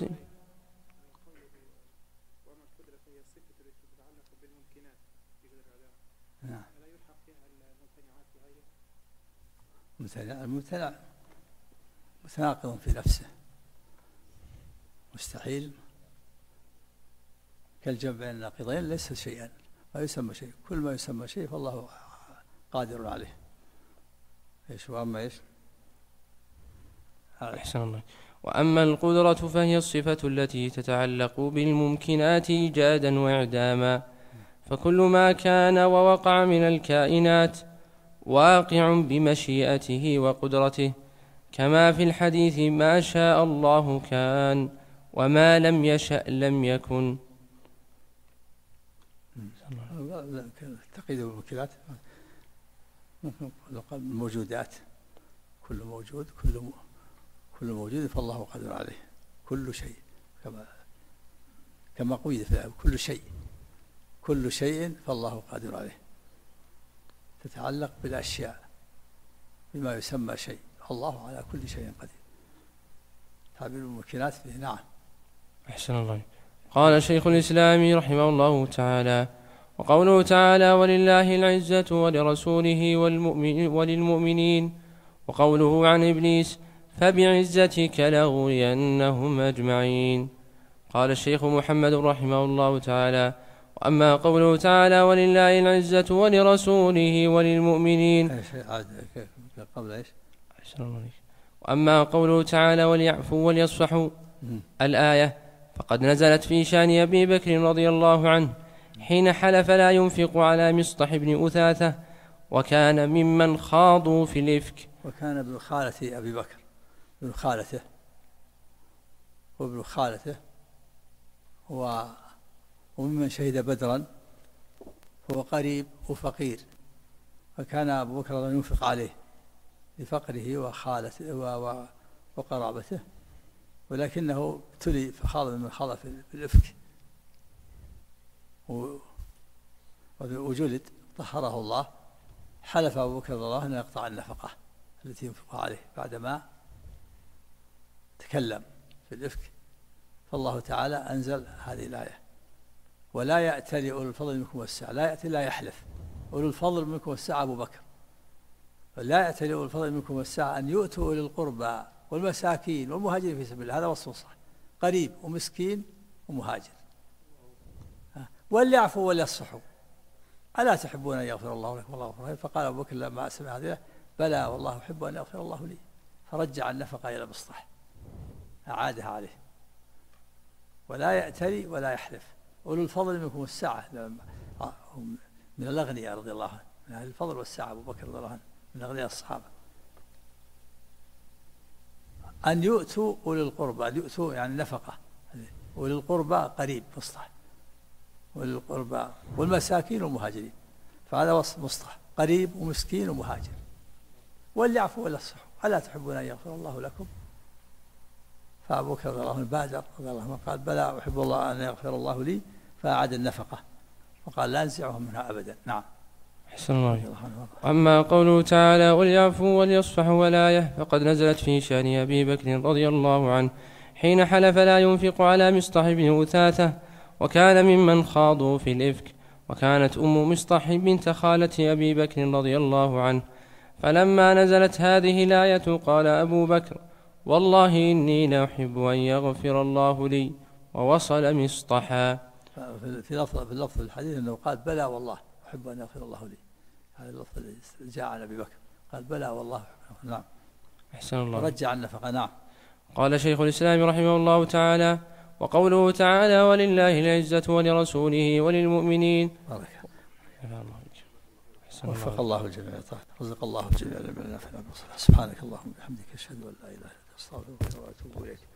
الممتنع متناقض في نفسه، مستحيل كالجمع بين الناقضين، ليس شيئا، ما يسمى شيء، كل ما يسمى شيء فالله قادر عليه. ايش واما ايش؟ أحسن الله. وأما القدرة فهي الصفة التي تتعلق بالممكنات إيجادا وإعداما، فكل ما كان ووقع من الكائنات واقع بمشيئته وقدرته، كما في الحديث ما شاء الله كان وما لم يشأ لم يكن. تقييد الممكنات الموجودات، كل موجود فالله قادر عليه، كل شيء كما قيد في الآية، كل شيء فالله قادر عليه، تتعلق بالأشياء بما يسمى شيء، الله على كل شيء قدير. تعبير الممكنات فيه. نعم. أحسن الله. قال شيخ الإسلام رحمه الله تعالى وقوله تعالى ولله العزة ولرسوله وللمؤمنين، وقوله عن إبليس فبعزتك لأغوينهم أجمعين. قال الشيخ محمد رحمه الله تعالى وأما قوله تعالى ولله العزة ولرسوله وللمؤمنين، قبل إيش؟ وأما قوله تعالى وليعفوا وليصفحوا الآية فقد نزلت في شأن أبي بكر رضي الله عنه حين حلف لا ينفق على مصطح بن أثاثة وكان ممن خاضوا في الإفك. وكان ابن خالة أبي بكر ابن خالته وممن شهد بدرا، هو قريب وفقير، فكان أبو بكر ينفق عليه لفقره وخالته وقرابته، ولكنه ابتلي فخاض من خاض في الإفك وجلد طهره الله. حلف أبو بكر رضي الله عنه أن يقطع النفقة التي ينفقها عليه بعدما تكلم في الإفك، فالله تعالى أنزل هذه الآية ولا يأتل أولو الفضل منكم والسعة. لا يأتي لا يحلف، أولو الفضل منكم والسعة أبو بكر، ولا يأتل أولو الفضل منكم والسعة أن يؤتوا أولي القربى والمساكين والمهاجرين في سبيل الله. هذا وصف صح، قريب ومسكين ومهاجر. وليعفوا وليصفحوا ألا تحبون أن يغفر الله لكم والله غفور رحيم. فقال أبو بكر لما سمع هذه بلى والله أحب أن يغفر الله لي، فرجع النفقة إلى مصطح أعادها عليه. ولا يأتلي ولا يحلف أولو الفضل منكم والسعة، من الأغنياء رضي الله عنه، من أهل الفضل والسعة أبو بكر رضي الله عنه من أغنياء الصحابة، أن يؤتوا أولي القربى. أن يؤتوا يعني نفقة، أولي القربى قريب مصطح، أولي القربى والمساكين والمهاجرين، فهذا وصف مصطح قريب ومسكين ومهاجر. وليعفوا وليصفحوا ألا تحبون أن يغفر الله لكم. فأبو بكر رضي الله عنه بادر رضي الله عنه قال بلى أحب الله أن يغفر الله لي، فأعاد النفقة وقال لا أنزعهم منها أبدا. نعم. أحسن الله. أما قوله تعالى وليعفوا وليصفحوا الآية فقد نزلت في شأن أبي بكر رضي الله عنه حين حلف لا ينفق على مصطح بن أثاثة وكان ممن خاضوا في الإفك، وكانت أم مصطح بنت خالة أبي بكر رضي الله عنه. فلما نزلت هذه الآية قال أبو بكر والله إني لأحب أن يغفر الله لي، ووصل مصطحا. في لفظ الحديث أنه قال بلى والله أحب أن يغفر الله لي، هذا اللفظ اللي جاء عن أبي بكر قال بلى والله. نعم. أحسن الله. رجع النفقة. نعم. قال شيخ الإسلام رحمه الله تعالى وقوله تعالى ولله العزة ولرسوله وللمؤمنين. وفق الله الجميع، رزق الله الجميع لما نفعنا. سبحانك اللهم وبحمدك أشهد أن لا إله إلا أنت أستغفرك وأتوب إليك.